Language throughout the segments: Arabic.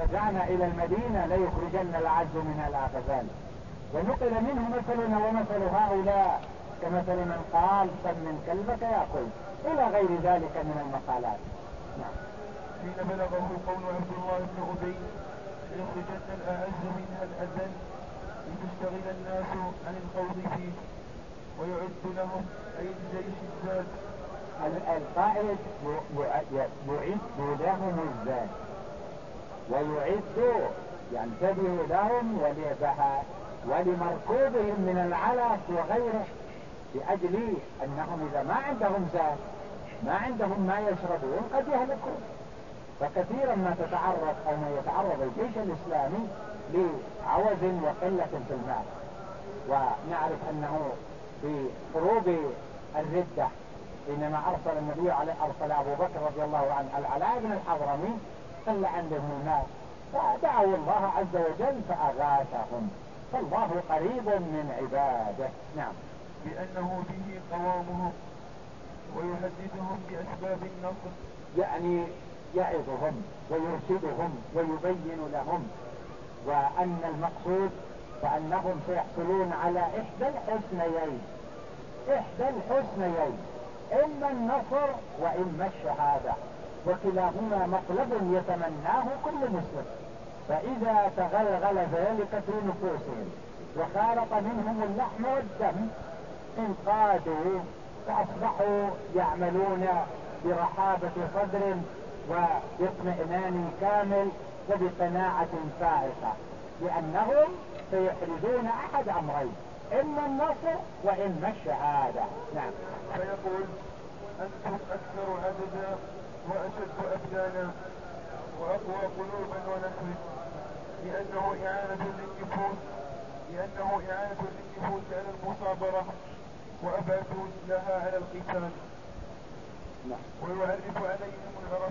رجعنا إلى المدينة ليخرجن الأعز منها الأخذان. ونقل منه مثلنا ومثل هؤلاء كمثل من قال سمن كلبك يأكل إلى غير ذلك من المقالات. نعم. حين بلغه قول عبد الله بن أبي ليخرجن الأعز منها الأذل لتشتغل الناس عن الخوض فيه ويعد لهم أي الجيش الزاد. القائد يعد لهم الزاد ويعد ينتبه لهم ولمركوبهم من العلف وغيره، لأجل أنهم إذا ما عندهم زاد ما عندهم ما يشربون قد يهلكون. فكثيرا ما تتعرض أو ما يتعرض الجيش الإسلامي لعوز وقلة في المال. ونعرف أنه في حروب الردة حينما أرسل أبو بكر رضي الله عنه العلاء بن الحضرمي قل عندهم المال، فدعوا الله عز وجل فأغاثهم، فالله قريب من عباده. نعم. بأنه به قوامهم ويحدثهم بأسباب النصر، يعني يعظهم ويرشدهم ويبين لهم، وأن المقصود فأنهم سيحصلون على إحدى الحسنيين إما النصر وإما الشهادة، وكلاهما مطلب يتمناه كل مسلم. فإذا تغلغل ذلك في نفوسهم وخالط منهم اللحم والدم انقادوا فأصبحوا يعملون برحابة صدر وباطمئنان كامل وبقناعة فائقة، لأنهم سيحرزون أحد أمرين، إما النصر وإما الشهادة. نعم. فيقول أنتم أكثر عددا وأشد أبدانا وأقوى قلوبا ونحن، لأنه إعانة للنفوس على المصابرة وأبعد لها على القتال. ويعرف عليهم العرفات.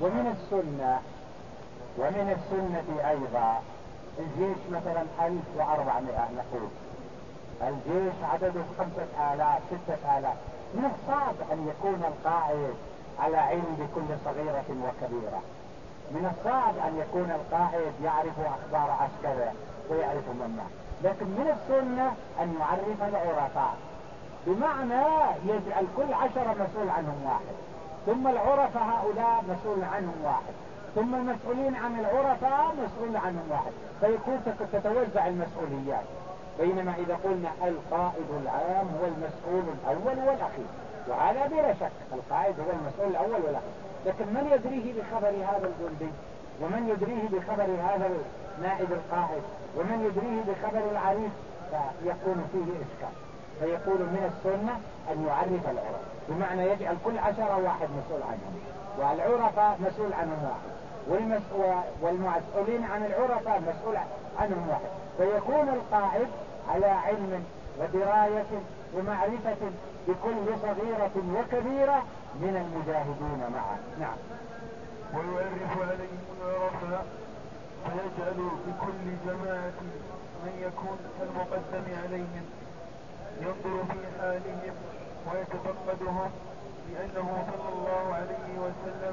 ومن السنة أيضا الجيش مثلا 1400 نقول، الجيش عدده 5000 6000، من الصعب أن يكون القائد على علم بكل صغيرة وكبيرة، من الصعب أن يكون القائد يعرف أخبار عسكره ويعرف منه، لكن من السنة أن يعرف العرفاء، بمعنى يجعل كل 10 مسؤول عنهم واحد، ثم العرفاء هؤلاء مسؤول عنهم واحد، ثم المسؤولين عن العرفاء مسؤول عنهم واحد، فيكون تتوزع المسؤوليات. بينما إذا قلنا القائد العام هو المسؤول الأول والأخير، وهذا بلا شك القائد هو المسؤول الأول والأخير، لكن من يدريه بخبر هذا الجندي، ومن يدريه بخبر هذا نائب القائد، ومن يدريه بخبر العريف، فيكون فيه إشكال. فيقول من السنة أن يعرف العرف، بمعنى يجعل كل 10 واحد مسؤول عنهم، والعرفاء مسؤول عنهم واحد، والمسؤولين عن العرفاء مسؤول عنهم واحد، فيكون القائد على علم ودراية ومعرفة بكل صغيرة وكبيرة من المجاهدين معه. نعم. ويعرف عليهم العرفاء فيجعل بكل جماعة من يكون كالمقدم عليهم، ينظر في حالهم ويتفقدهم، لأنه صلى الله عليه وسلم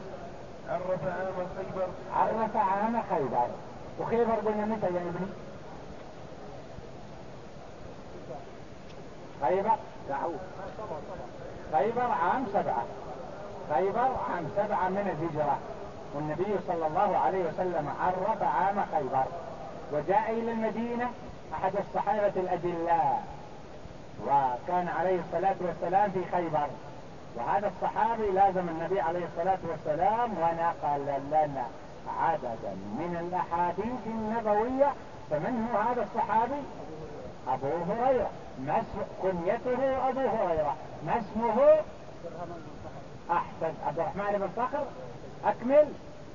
عرف عام خيبر. وخيبر قلنا متى يا ابني؟ خيبر عام 7. خيبر عام 7 من الهجرة، والنبي صلى الله عليه وسلم عرف عام خيبر، وجاء إلى المدينة أحد الصحابة الأجلاء، وكان عليه الصلاة والسلام في خيبر، وهذا الصحابي لازم النبي عليه الصلاة والسلام ونقل لنا عددا من الأحاديث النبوية. فمن هو هذا الصحابي؟ أبو هريرة، كنيته أبو هريرة، ما اسمه؟ أحسن، عبد الرحمن بن صخر. أكمل.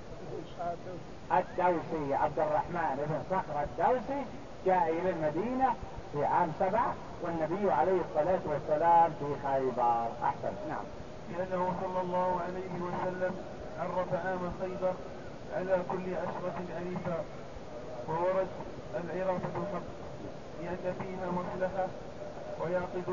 الدوسي، عبد الرحمن بن صخر الدوسي، جاء إلى المدينة في عام 7، والنبي عليه الصلاة والسلام في خيبر. أحسن. نعم. لأنه صلى الله عليه وسلم عرف عام خيبر على كل 10 أليفا، وورد العرافة الحق لأن فيها مصلحة، ويعقد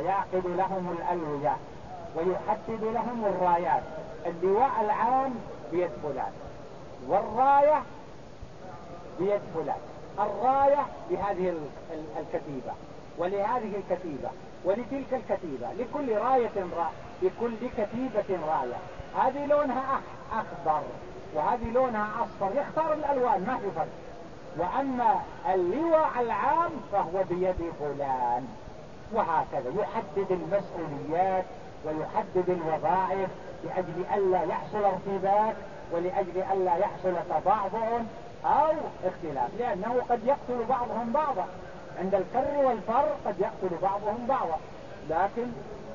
لهم الألوية ويحدد لهم الرايات. اللواء العام بيد فلان، والراية بيد فلان. الراية لهذه الكتيبة، ولهذه الكتيبة، ولتلك الكتيبة، لكل راية لكل كتيبة راية. هذه لونها أخضر وهذه لونها أصفر، يختار الألوان ما في فرق. وأما اللواء العام فهو بيد فلان، وهكذا يحدد المسؤوليات ويحدد الوظائف لأجل ألا يحصل ارتباك ولأجل ألا يحصل تبعضع أو اختلاف، لأنه قد يقتل بعضهم بعضا عند الكر والفر، قد يقتل بعضهم بعضا. لكن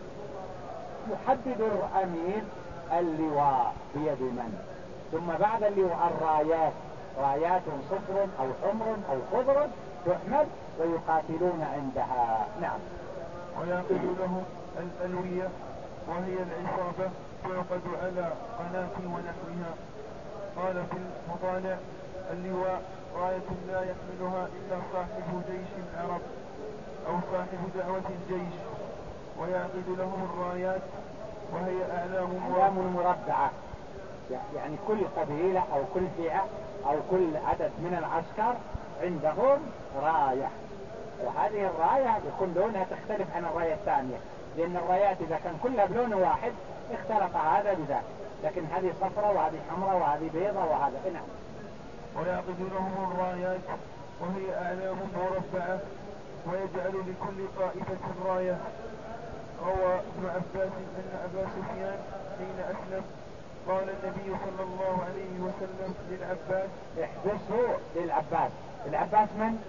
يحدد الأمير اللواء بيد من، ثم بعد اللواء الرايات، رايات صفر أو حمر أو خضر تحمل ويقاتلون عندها. نعم. ويعقد لهم الألوية وهي العصابة تعقد على قناة ونحوها. قال في المطالع: اللواء راية لا يحملها إلا صاحب جيش العرب أو صاحب دعوة الجيش. ويعقد لهم الرايات وهي أعلام مربعة، يعني كل قبيلة أو كل فئة أو كل عدد من العسكر عندهم راية، وهذه الراية يكون لونها تختلف عن الراية الثانية، لأن الرايات إذا كان كلها بلون واحد اختلط هذا بذاك، لكن هذه صفراء وهذه حمراء وهذه بيضاء وهذا. نعم. ويعقد لهم الرايات وهي أعلام مربعة ويجعل لكل طائفة راية. روى ابن عباس أن أبا سفيان حين أسلم قال النبي صلى الله عليه وسلم للعباس: احبسه للعباس. العباس من؟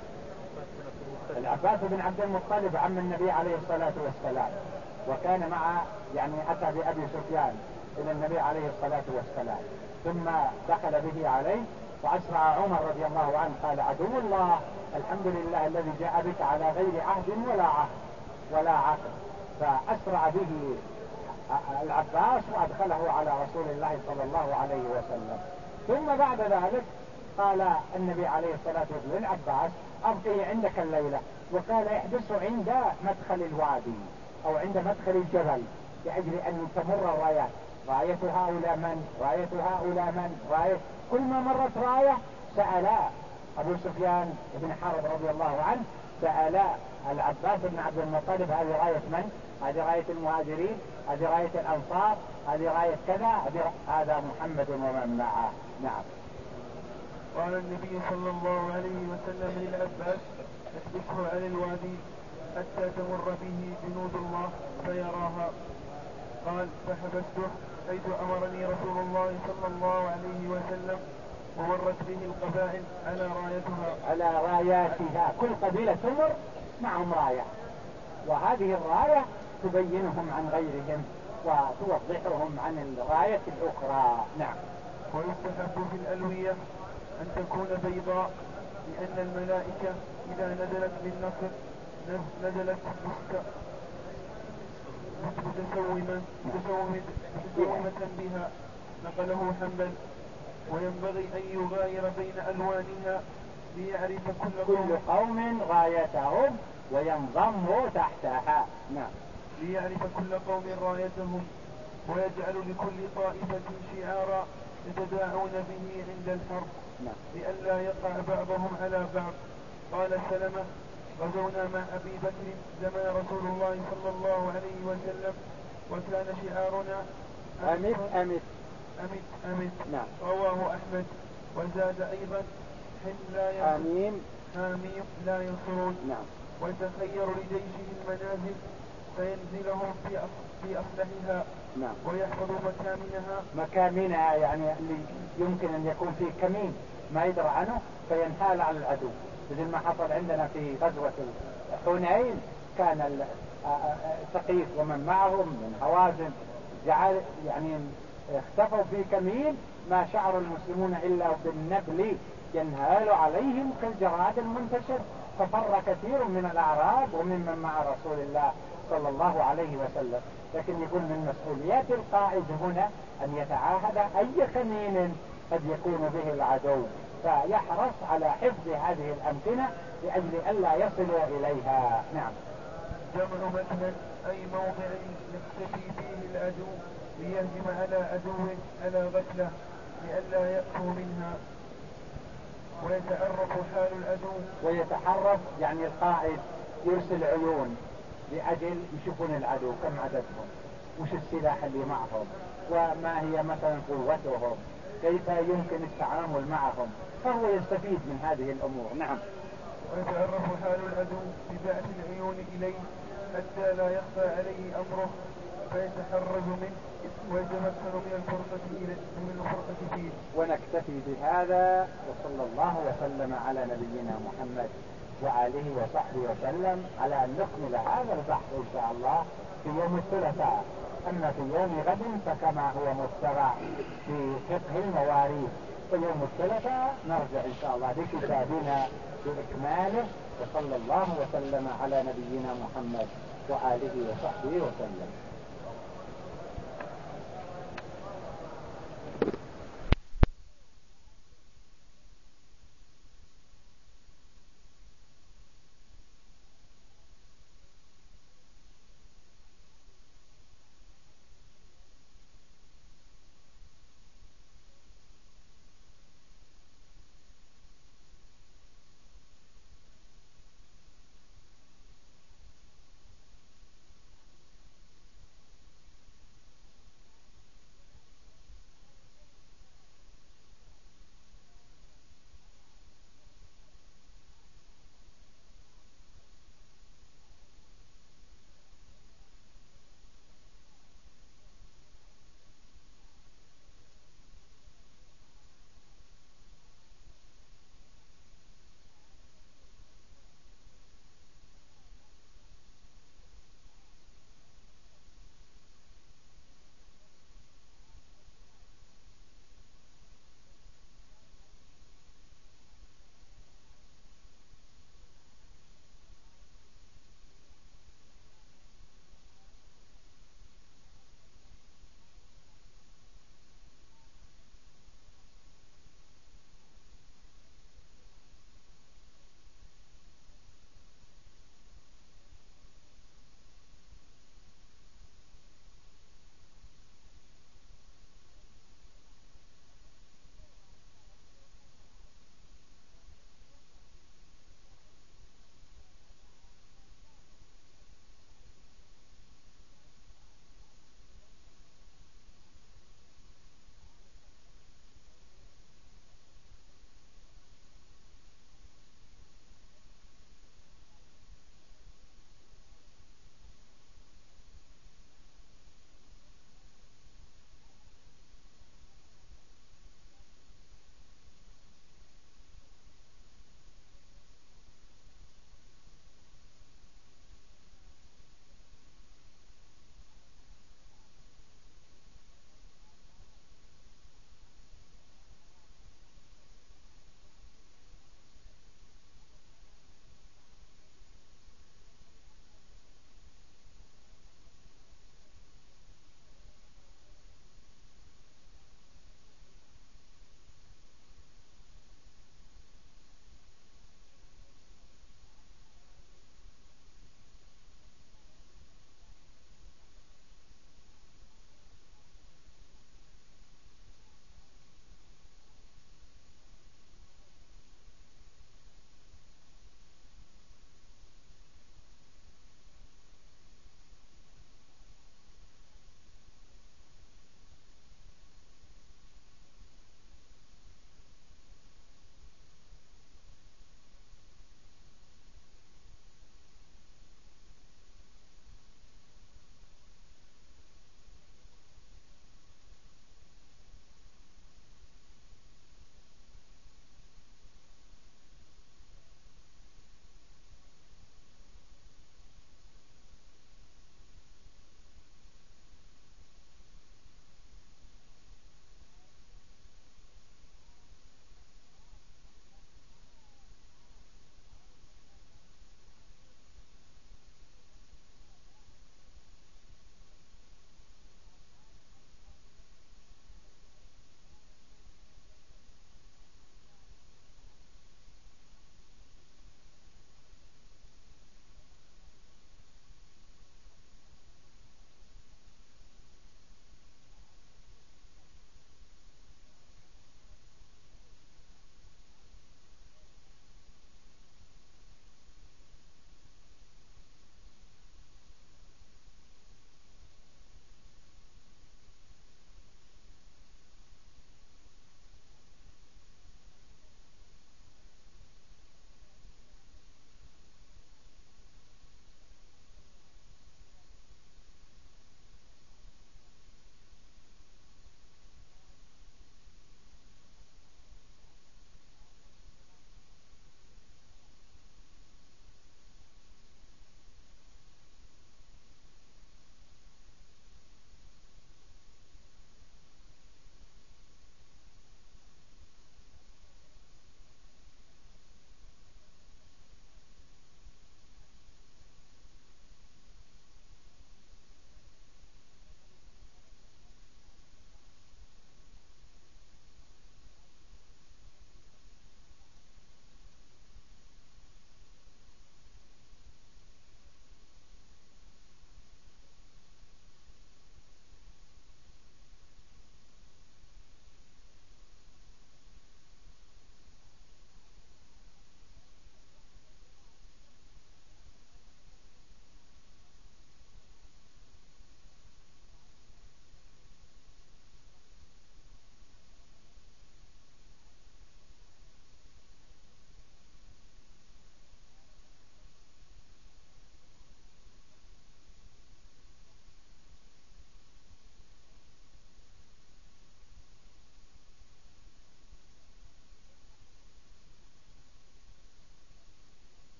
العباس بن عبد المطلب عم النبي عليه الصلاة والسلام، وكان مع يعني أتى بأبي سفيان إلى النبي عليه الصلاة والسلام، ثم دخل به عليه وأسرع عمر رضي الله عنه قال: عدو الله، الحمد لله الذي جاء بك على غير عهد ولا عقد. فأسرع به العباس وأدخله على رسول الله صلى الله عليه وسلم. ثم بعد ذلك قال النبي عليه الصلاة والسلام للعباس: أبقي عندك الليلة، وقال احبسه عند مدخل الوادي أو عند مدخل الجبل لأجل أن تمر الرايات، راية هؤلاء من، راية هؤلاء من، راية. كل ما مرت راية سألا أبو سفيان بن حرب رضي الله عنه، سألا العباس بن عبد المطلب: هذه راية من؟ هذه راية المهاجرين، هذه راية الأنصار، هذه راية كذا، هذا محمد ومن معه. نعم. قال النبي صلى الله عليه وسلم للعباس: احبسه على الوادي حتى تمر به جنود الله فيراها. قال: فحبسته حيث أمرني رسول الله صلى الله عليه وسلم، ومرت به القبائل على راياتها. كل قبيلة تمر معهم راية، وهذه الراية تبينهم عن غيرهم وتوضحهم عن الراية الأخرى. نعم. ويستحب في الألوية أن تكون بيضاء، لأن الملائكة إذا نزلت بالنصر نزلت متسومة بها. نقله حنبل. وينبغي أن يغاير بين ألوانها ليعرف كل قوم رايتهم وينضم تحتها. نعم. ليعرف كل قوم رايتهم، ويجعل لكل طائفة شعارا يتداعون به عند الحرب لئلا يقع بعضهم على بعض. قال سلمة: غزونا مع أبي بكر زمن رسول الله صلى الله عليه وسلم، وكان شعارنا أمت. نعم. رواه أحمد. وزاد أيضا: حميم لا ينصرون. نعم. ويتخير لجيشه المنازل فينزلهم في أصلحها. نعم. ويحفظ مكامنها يعني اللي يمكن أن يكون فيه كمين ما يدرى عنه فينهال على العدو، مثل ما حصل عندنا في غزوة حنين. كان ثقيف ومن معهم من هوازن يعني اختفوا في كمين ما شعر المسلمون إلا بالنبل ينهال عليهم كالجراد المنتشر، ففر كثير من الأعراب ومن مع رسول الله صلى الله عليه وسلم. لكن يقول من مسؤوليات القائد هنا أن يتعاهد أي كمين قد يكون به العدو، فيحرص على حفظ هذه الأمكنة لأجل ألا يصلوا إليها. نعم. جمع مكمن أي موضع يختفي فيه العدو ليهجم على عدوه على غفلة لئلا يأتوا منها. ويتعرف حال العدو. ويتحرف يعني القائد يرسل عيون لأجل يشوفون العدو كم عددهم، وش السلاح اللي معهم، وما هي مثلا قوتهم، كيف يمكن التعامل معهم، فهو يستفيد من هذه الأمور. نعم. ويتعرف حال العدو ببعث العيون إليه حتى لا يخفى عليه أمره فيتحرز منه ويتمكن من الفرقة فيه. ونكتفي بهذا، وصلى الله وسلم على نبينا محمد وآله وصحبه وسلم، على أن نكمل هذا البحث إن شاء الله في يوم الثلاثاء. أما في يوم غد فكما هو متبع في فقه المواريث، ويوم الثلاثاء نرجع إن شاء الله لكتابنا بإكماله. وصلى الله وسلم على نبينا محمد وآله وصحبه وسلم.